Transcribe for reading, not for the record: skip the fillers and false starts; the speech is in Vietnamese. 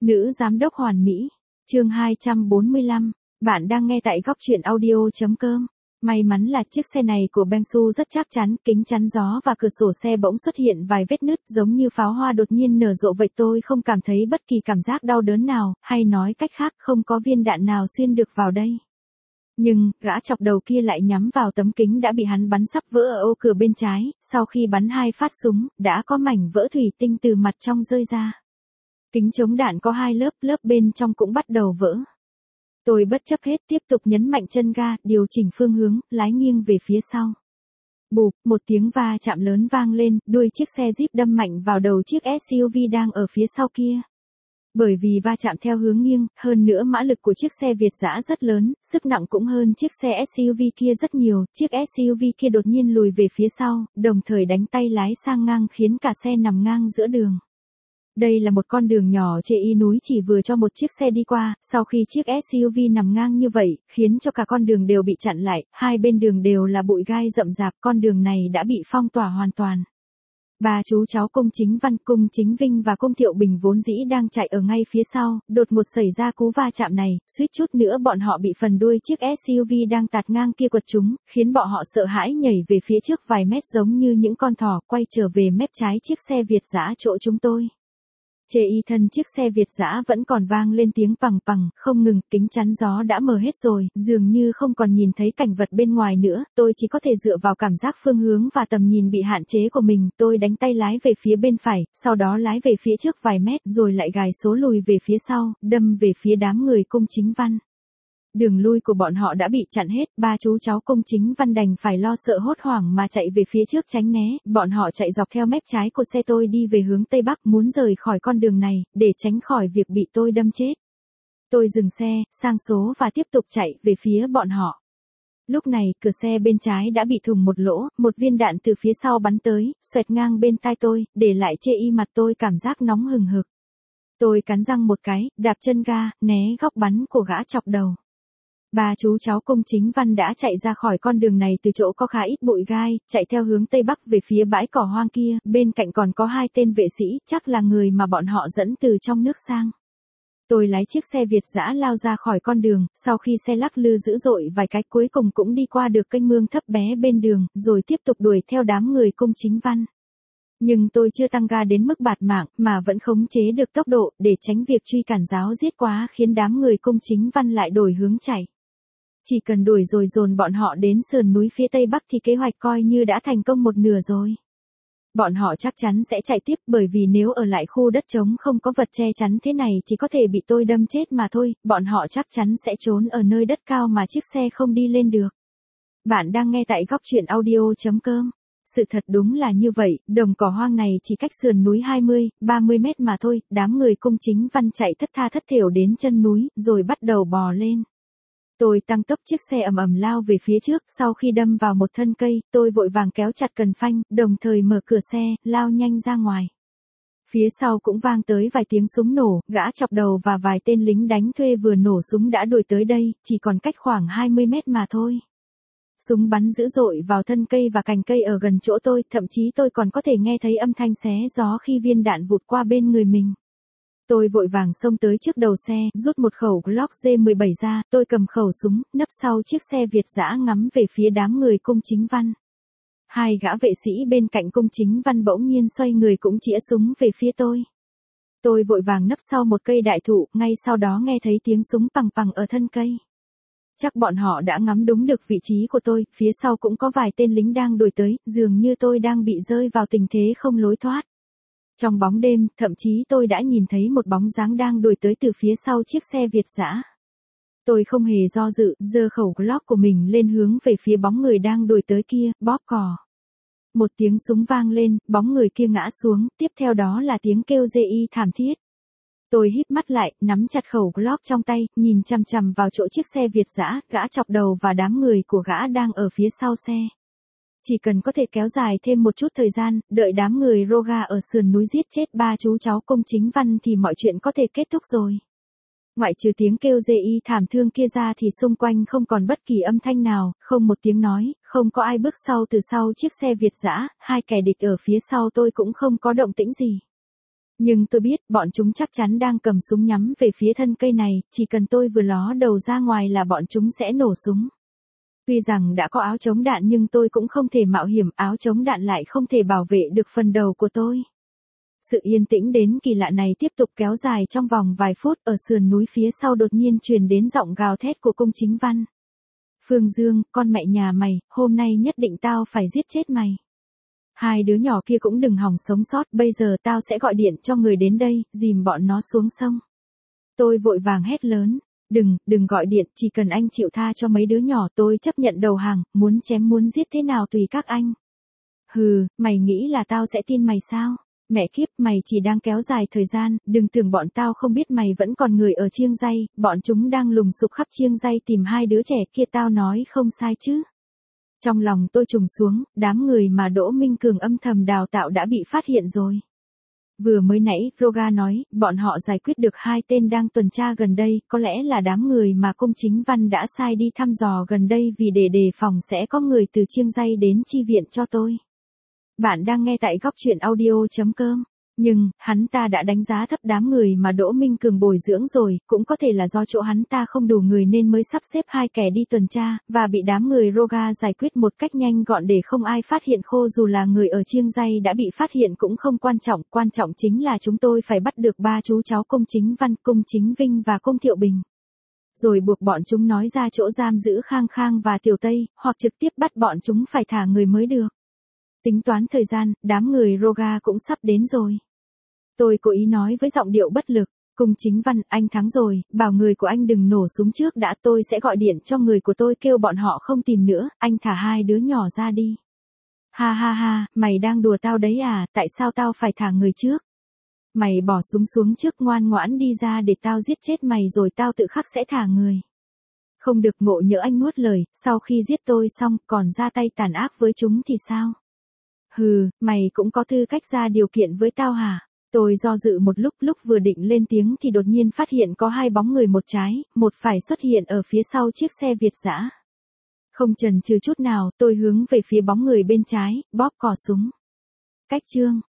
Nữ giám đốc hoàn mỹ. Chương 245. Bạn đang nghe tại góc truyện audio.com. May mắn là chiếc xe này của Bensu rất chắc chắn, kính chắn gió và cửa sổ xe bỗng xuất hiện vài vết nứt giống như pháo hoa đột nhiên nở rộ vậy, tôi không cảm thấy bất kỳ cảm giác đau đớn nào, hay nói cách khác không có viên đạn nào xuyên được vào đây. Nhưng, gã chọc đầu kia lại nhắm vào tấm kính đã bị hắn bắn sắp vỡ ở ô cửa bên trái, sau khi bắn 2 phát súng, đã có mảnh vỡ thủy tinh từ mặt trong rơi ra. Kính chống đạn có 2 lớp, lớp bên trong cũng bắt đầu vỡ. Tôi bất chấp hết tiếp tục nhấn mạnh chân ga, điều chỉnh phương hướng, lái nghiêng về phía sau. Bụp, một tiếng va chạm lớn vang lên, đuôi chiếc xe Jeep đâm mạnh vào đầu chiếc SUV đang ở phía sau kia. Bởi vì va chạm theo hướng nghiêng, hơn nữa mã lực của chiếc xe Việt dã rất lớn, sức nặng cũng hơn chiếc xe SUV kia rất nhiều, chiếc SUV kia đột nhiên lùi về phía sau, đồng thời đánh tay lái sang ngang khiến cả xe nằm ngang giữa đường. Đây là một con đường nhỏ chê y núi chỉ vừa cho một chiếc xe đi qua, sau khi chiếc SUV nằm ngang như vậy, khiến cho cả con đường đều bị chặn lại, hai bên đường đều là bụi gai rậm rạp, con đường này đã bị phong tỏa hoàn toàn. Ba chú cháu Cung Chính Văn, Cung Chính Vinh và Cung Thiệu Bình vốn dĩ đang chạy ở ngay phía sau, đột ngột xảy ra cú va chạm này, suýt chút nữa bọn họ bị phần đuôi chiếc SUV đang tạt ngang kia quật trúng, khiến bọn họ sợ hãi nhảy về phía trước vài mét giống như những con thỏ, quay trở về mép trái chiếc xe Việt dã chỗ chúng tôi. Chê y thân chiếc xe Việt dã vẫn còn vang lên tiếng pằng pằng, không ngừng, kính chắn gió đã mờ hết rồi, dường như không còn nhìn thấy cảnh vật bên ngoài nữa, tôi chỉ có thể dựa vào cảm giác phương hướng và tầm nhìn bị hạn chế của mình, tôi đánh tay lái về phía bên phải, sau đó lái về phía trước vài mét, rồi lại gài số lùi về phía sau, đâm về phía đám người Cung Chính Văn. Đường lui của bọn họ đã bị chặn hết, ba chú cháu Cung Chính Văn đành phải lo sợ hốt hoảng mà chạy về phía trước tránh né, bọn họ chạy dọc theo mép trái của xe tôi đi về hướng Tây Bắc muốn rời khỏi con đường này, để tránh khỏi việc bị tôi đâm chết. Tôi dừng xe, sang số và tiếp tục chạy về phía bọn họ. Lúc này, cửa xe bên trái đã bị thủng một lỗ, một viên đạn từ phía sau bắn tới, xoẹt ngang bên tai tôi, để lại chê y mặt tôi cảm giác nóng hừng hực. Tôi cắn răng một cái, đạp chân ga, né góc bắn của gã chọc đầu. Ba chú cháu Cung Chính Văn đã chạy ra khỏi con đường này từ chỗ có khá ít bụi gai, chạy theo hướng Tây Bắc về phía bãi cỏ hoang kia, bên cạnh còn có 2 tên vệ sĩ, chắc là người mà bọn họ dẫn từ trong nước sang. Tôi lái chiếc xe Việt dã lao ra khỏi con đường, sau khi xe lắc lư dữ dội vài cái cuối cùng cũng đi qua được kênh mương thấp bé bên đường, rồi tiếp tục đuổi theo đám người Cung Chính Văn. Nhưng tôi chưa tăng ga đến mức bạt mạng, mà vẫn khống chế được tốc độ, để tránh việc truy cản giáo giết quá khiến đám người Cung Chính Văn lại đổi hướng chạy. Chỉ cần đuổi rồi dồn bọn họ đến sườn núi phía Tây Bắc thì kế hoạch coi như đã thành công một nửa rồi. Bọn họ chắc chắn sẽ chạy tiếp bởi vì nếu ở lại khu đất trống không có vật che chắn thế này chỉ có thể bị tôi đâm chết mà thôi, bọn họ chắc chắn sẽ trốn ở nơi đất cao mà chiếc xe không đi lên được. Bạn đang nghe tại góc truyện audio.com. Sự thật đúng là như vậy, đồng cỏ hoang này chỉ cách sườn núi 20-30 mét mà thôi, đám người Cung Chính Văn chạy thất tha thất thểu đến chân núi, rồi bắt đầu bò lên. Tôi tăng tốc chiếc xe ầm ầm lao về phía trước, sau khi đâm vào một thân cây, tôi vội vàng kéo chặt cần phanh, đồng thời mở cửa xe, lao nhanh ra ngoài. Phía sau cũng vang tới vài tiếng súng nổ, gã chọc đầu và vài tên lính đánh thuê vừa nổ súng đã đuổi tới đây, chỉ còn cách khoảng 20 mét mà thôi. Súng bắn dữ dội vào thân cây và cành cây ở gần chỗ tôi, thậm chí tôi còn có thể nghe thấy âm thanh xé gió khi viên đạn vụt qua bên người mình. Tôi vội vàng xông tới trước đầu xe, rút một khẩu Glock G17 ra, tôi cầm khẩu súng, nấp sau chiếc xe Việt dã ngắm về phía đám người Cung Chính Văn. 2 gã vệ sĩ bên cạnh Cung Chính Văn bỗng nhiên xoay người cũng chĩa súng về phía tôi. Tôi vội vàng nấp sau một cây đại thụ, ngay sau đó nghe thấy tiếng súng pằng pằng ở thân cây. Chắc bọn họ đã ngắm đúng được vị trí của tôi, phía sau cũng có vài tên lính đang đuổi tới, dường như tôi đang bị rơi vào tình thế không lối thoát. Trong bóng đêm, thậm chí tôi đã nhìn thấy một bóng dáng đang đuổi tới từ phía sau chiếc xe Việt dã. Tôi không hề do dự, giơ khẩu Glock của mình lên hướng về phía bóng người đang đuổi tới kia, bóp cò. Một tiếng súng vang lên, bóng người kia ngã xuống, tiếp theo đó là tiếng kêu rê y thảm thiết. Tôi híp mắt lại, nắm chặt khẩu Glock trong tay, nhìn chằm chằm vào chỗ chiếc xe Việt dã, gã chọc đầu và đám người của gã đang ở phía sau xe. Chỉ cần có thể kéo dài thêm một chút thời gian, đợi đám người Roga ở sườn núi giết chết ba chú cháu Cung Chính Văn thì mọi chuyện có thể kết thúc rồi. Ngoại trừ tiếng kêu rê y thảm thương kia ra thì xung quanh không còn bất kỳ âm thanh nào, không một tiếng nói, không có ai bước sau từ sau chiếc xe Việt dã, 2 kẻ địch ở phía sau tôi cũng không có động tĩnh gì. Nhưng tôi biết bọn chúng chắc chắn đang cầm súng nhắm về phía thân cây này, chỉ cần tôi vừa ló đầu ra ngoài là bọn chúng sẽ nổ súng. Tuy rằng đã có áo chống đạn nhưng tôi cũng không thể mạo hiểm, áo chống đạn lại không thể bảo vệ được phần đầu của tôi. Sự yên tĩnh đến kỳ lạ này tiếp tục kéo dài trong vòng vài phút, ở sườn núi phía sau đột nhiên truyền đến giọng gào thét của Cung Chính Văn. Phương Dương, con mẹ nhà mày, hôm nay nhất định tao phải giết chết mày. Hai đứa nhỏ kia cũng đừng hòng sống sót, bây giờ tao sẽ gọi điện cho người đến đây, dìm bọn nó xuống sông. Tôi vội vàng hét lớn, đừng gọi điện, chỉ cần anh chịu tha cho mấy đứa nhỏ tôi chấp nhận đầu hàng, muốn chém muốn giết thế nào tùy các anh. Hừ, mày nghĩ là tao sẽ tin mày sao? Mẹ kiếp, mày chỉ đang kéo dài thời gian, đừng tưởng bọn tao không biết mày vẫn còn người ở Chiêng Ray, bọn chúng đang lùng sục khắp Chiêng Ray tìm hai đứa trẻ kia, tao nói không sai chứ. Trong lòng tôi trùng xuống, đám người mà Đỗ Minh Cường âm thầm đào tạo đã bị phát hiện rồi. Vừa mới nãy, Roga nói, bọn họ giải quyết được hai tên đang tuần tra gần đây, có lẽ là đám người mà Cung Chính Văn đã sai đi thăm dò gần đây vì để đề phòng sẽ có người từ Chiêng Ray đến chi viện cho tôi. Bạn đang nghe tại góc truyện audio.com. Nhưng, hắn ta đã đánh giá thấp đám người mà Đỗ Minh Cường bồi dưỡng rồi, cũng có thể là do chỗ hắn ta không đủ người nên mới sắp xếp hai kẻ đi tuần tra, và bị đám người Roga giải quyết một cách nhanh gọn để không ai phát hiện. Khô dù là người ở Chiêng Ray đã bị phát hiện cũng không quan trọng chính là chúng tôi phải bắt được ba chú cháu Cung Chính Văn, Cung Chính Vinh và Cung Thiệu Bình. Rồi buộc bọn chúng nói ra chỗ giam giữ Khang Khang và Tiểu Tây, hoặc trực tiếp bắt bọn chúng phải thả người mới được. Tính toán thời gian, đám người Roga cũng sắp đến rồi. Tôi cố ý nói với giọng điệu bất lực, Cung Chính Văn, anh thắng rồi, bảo người của anh đừng nổ súng trước đã, tôi sẽ gọi điện cho người của tôi kêu bọn họ không tìm nữa, anh thả hai đứa nhỏ ra đi. Ha ha ha, mày đang đùa tao đấy à, tại sao tao phải thả người trước? Mày bỏ súng xuống trước, ngoan ngoãn đi ra để tao giết chết mày rồi tao tự khắc sẽ thả người. Không được, ngộ nhỡ anh nuốt lời, sau khi giết tôi xong còn ra tay tàn ác với chúng thì sao? Hừ, mày cũng có tư cách ra điều kiện với tao hả? Tôi do dự một lúc vừa định lên tiếng thì đột nhiên phát hiện có hai bóng người, một trái, một phải xuất hiện ở phía sau chiếc xe Việt dã. Không chần chừ chút nào, tôi hướng về phía bóng người bên trái, bóp cò súng. Cách chương